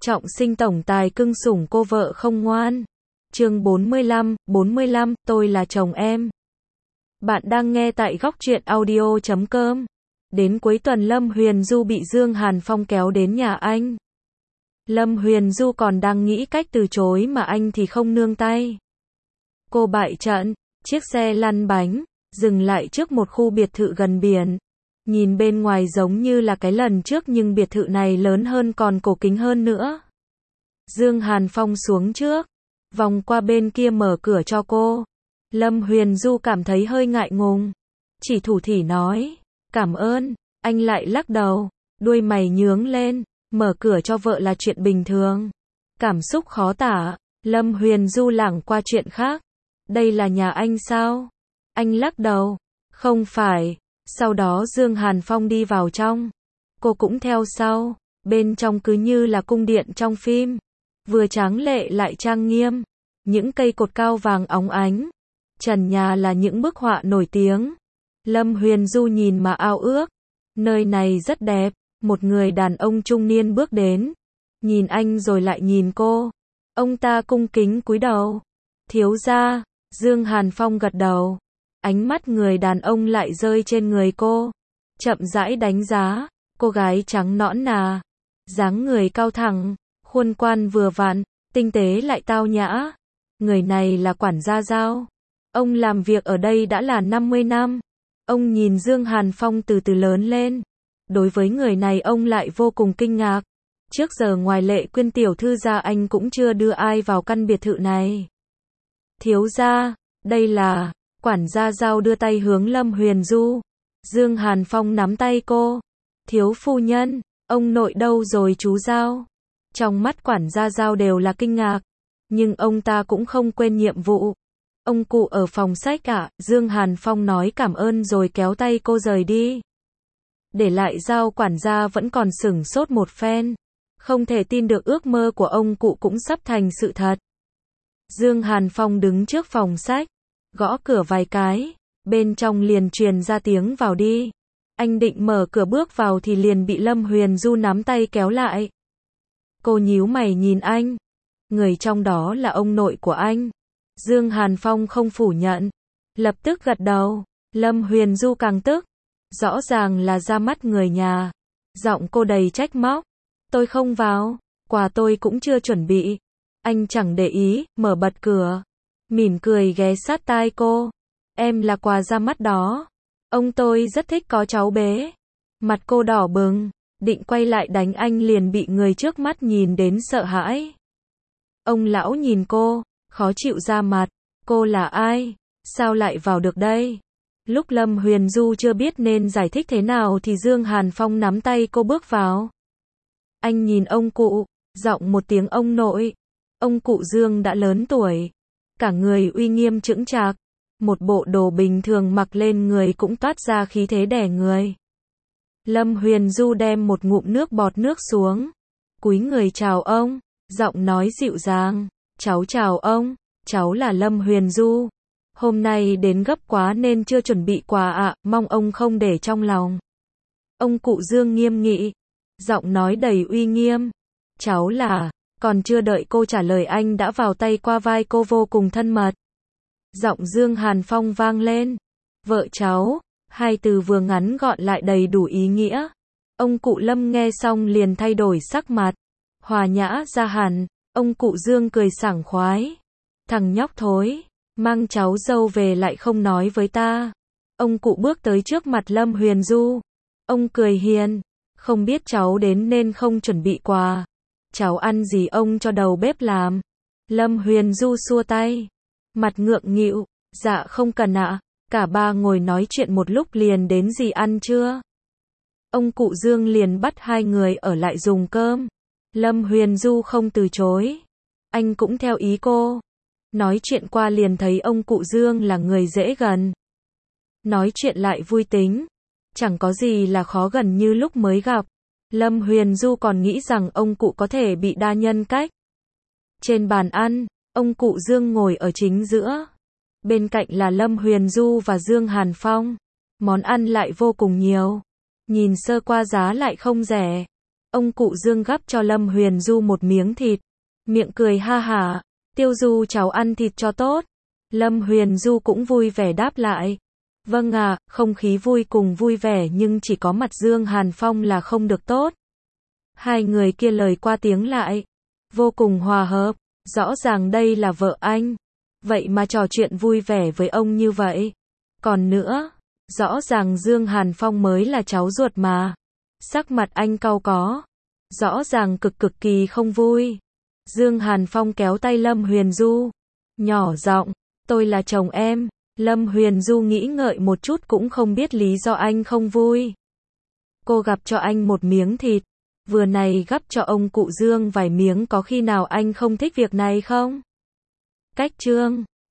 Trọng sinh tổng tài cưng sủng cô vợ không ngoan. Chương 45, tôi là chồng em. Bạn đang nghe tại góc truyện audio.com. Đến cuối tuần Lâm Huyền Du bị Dương Hàn Phong kéo đến nhà anh. Lâm Huyền Du còn đang nghĩ cách từ chối mà anh thì không nương tay. Cô bại trận, chiếc xe lăn bánh, dừng lại trước một khu biệt thự gần biển. Nhìn bên ngoài giống như là cái lần trước nhưng biệt thự này lớn hơn còn cổ kính hơn nữa. Dương Hàn Phong xuống trước, vòng qua bên kia mở cửa cho cô. Lâm Huyền Du cảm thấy hơi ngại ngùng, chỉ thủ thỉ nói, cảm ơn, anh lại lắc đầu, đuôi mày nhướng lên, mở cửa cho vợ là chuyện bình thường. Cảm xúc khó tả, Lâm Huyền Du lảng qua chuyện khác. Đây là nhà anh sao? Anh lắc đầu, không phải. Sau đó Dương Hàn Phong đi vào trong. Cô cũng theo sau. Bên trong cứ như là cung điện trong phim. Vừa tráng lệ lại trang nghiêm. Những cây cột cao vàng óng ánh. Trần nhà là những bức họa nổi tiếng. Lâm Huyền Du nhìn mà ao ước. Nơi này rất đẹp. Một người đàn ông trung niên bước đến. Nhìn anh rồi lại nhìn cô. Ông ta cung kính cúi đầu. Thiếu gia. Dương Hàn Phong gật đầu. Ánh mắt người đàn ông lại rơi trên người cô. Chậm rãi đánh giá. Cô gái trắng nõn nà. Dáng người cao thẳng. Khuôn quan vừa vặn. Tinh tế lại tao nhã. Người này là quản gia Giao. Ông làm việc ở đây đã là 50 năm. Ông nhìn Dương Hàn Phong từ từ lớn lên. Đối với người này ông lại vô cùng kinh ngạc. Trước giờ ngoài Lệ Quyên tiểu thư ra anh cũng chưa đưa ai vào căn biệt thự này. Thiếu gia, đây là... Quản gia Giao đưa tay hướng Lâm Huyền Du. Dương Hàn Phong nắm tay cô. Thiếu phu nhân, ông nội đâu rồi chú Giao? Trong mắt quản gia Giao đều là kinh ngạc. Nhưng ông ta cũng không quên nhiệm vụ. Ông cụ ở phòng sách ạ. Dương Hàn Phong nói cảm ơn rồi kéo tay cô rời đi. Để lại Giao quản gia vẫn còn sửng sốt một phen. Không thể tin được ước mơ của ông cụ cũng sắp thành sự thật. Dương Hàn Phong đứng trước phòng sách. Gõ cửa vài cái, bên trong liền truyền ra tiếng vào đi. Anh định mở cửa bước vào thì liền bị Lâm Huyền Du nắm tay kéo lại. Cô nhíu mày nhìn anh. Người trong đó là ông nội của anh. Dương Hàn Phong không phủ nhận. Lập tức gật đầu. Lâm Huyền Du càng tức. Rõ ràng là ra mắt người nhà. Giọng cô đầy trách móc. Tôi không vào. Quà tôi cũng chưa chuẩn bị. Anh chẳng để ý, mở bật cửa. Mỉm cười ghé sát tai cô. Em là quà ra mắt đó. Ông tôi rất thích có cháu bé. Mặt cô đỏ bừng. Định quay lại đánh anh liền bị người trước mắt nhìn đến sợ hãi. Ông lão nhìn cô. Khó chịu ra mặt. Cô là ai? Sao lại vào được đây? Lúc Lâm Huyền Du chưa biết nên giải thích thế nào thì Dương Hàn Phong nắm tay cô bước vào. Anh nhìn ông cụ. Giọng một tiếng ông nội. Ông cụ Dương đã lớn tuổi. Cả người uy nghiêm chững chạc, một bộ đồ bình thường mặc lên người cũng toát ra khí thế đè người. Lâm Huyền Du đem một ngụm nước bọt nước xuống, cúi người chào ông, giọng nói dịu dàng, cháu chào ông, cháu là Lâm Huyền Du. Hôm nay đến gấp quá nên chưa chuẩn bị quà ạ, mong ông không để trong lòng. Ông cụ Dương nghiêm nghị, giọng nói đầy uy nghiêm, cháu là... Còn chưa đợi cô trả lời anh đã vào tay qua vai cô vô cùng thân mật. Giọng Dương Hàn Phong vang lên. Vợ cháu, hai từ vừa ngắn gọn lại đầy đủ ý nghĩa. Ông cụ Lâm nghe xong liền thay đổi sắc mặt. Hòa nhã ra hẳn, ông cụ Dương cười sảng khoái. Thằng nhóc thối, mang cháu dâu về lại không nói với ta. Ông cụ bước tới trước mặt Lâm Huyền Du. Ông cười hiền, không biết cháu đến nên không chuẩn bị quà. Cháu ăn gì ông cho đầu bếp làm. Lâm Huyền Du xua tay. Mặt ngượng nghịu. Dạ không cần ạ. Cả ba ngồi nói chuyện một lúc liền đến gì ăn chưa. Ông cụ Dương liền bắt hai người ở lại dùng cơm. Lâm Huyền Du không từ chối. Anh cũng theo ý cô. Nói chuyện qua liền thấy ông cụ Dương là người dễ gần. Nói chuyện lại vui tính. Chẳng có gì là khó gần như lúc mới gặp. Lâm Huyền Du còn nghĩ rằng ông cụ có thể bị đa nhân cách. Trên bàn ăn, ông cụ Dương ngồi ở chính giữa. Bên cạnh là Lâm Huyền Du và Dương Hàn Phong. Món ăn lại vô cùng nhiều. Nhìn sơ qua giá lại không rẻ. Ông cụ Dương gắp cho Lâm Huyền Du một miếng thịt. Miệng cười ha hả. Tiêu Du cháu ăn thịt cho tốt. Lâm Huyền Du cũng vui vẻ đáp lại. Vâng ạ, không khí vui cùng vui vẻ nhưng chỉ có mặt Dương Hàn Phong là không được tốt. Hai người kia lời qua tiếng lại. Vô cùng hòa hợp. Rõ ràng đây là vợ anh. Vậy mà trò chuyện vui vẻ với ông như vậy. Còn nữa, rõ ràng Dương Hàn Phong mới là cháu ruột mà. Sắc mặt anh cau có. Rõ ràng cực kỳ không vui. Dương Hàn Phong kéo tay Lâm Huyền Du. Nhỏ giọng, tôi là chồng em. Lâm Huyền Du nghĩ ngợi một chút cũng không biết lý do anh không vui. Cô gắp cho anh một miếng thịt. Vừa này gắp cho ông cụ Dương vài miếng có khi nào anh không thích việc này không? Cách chương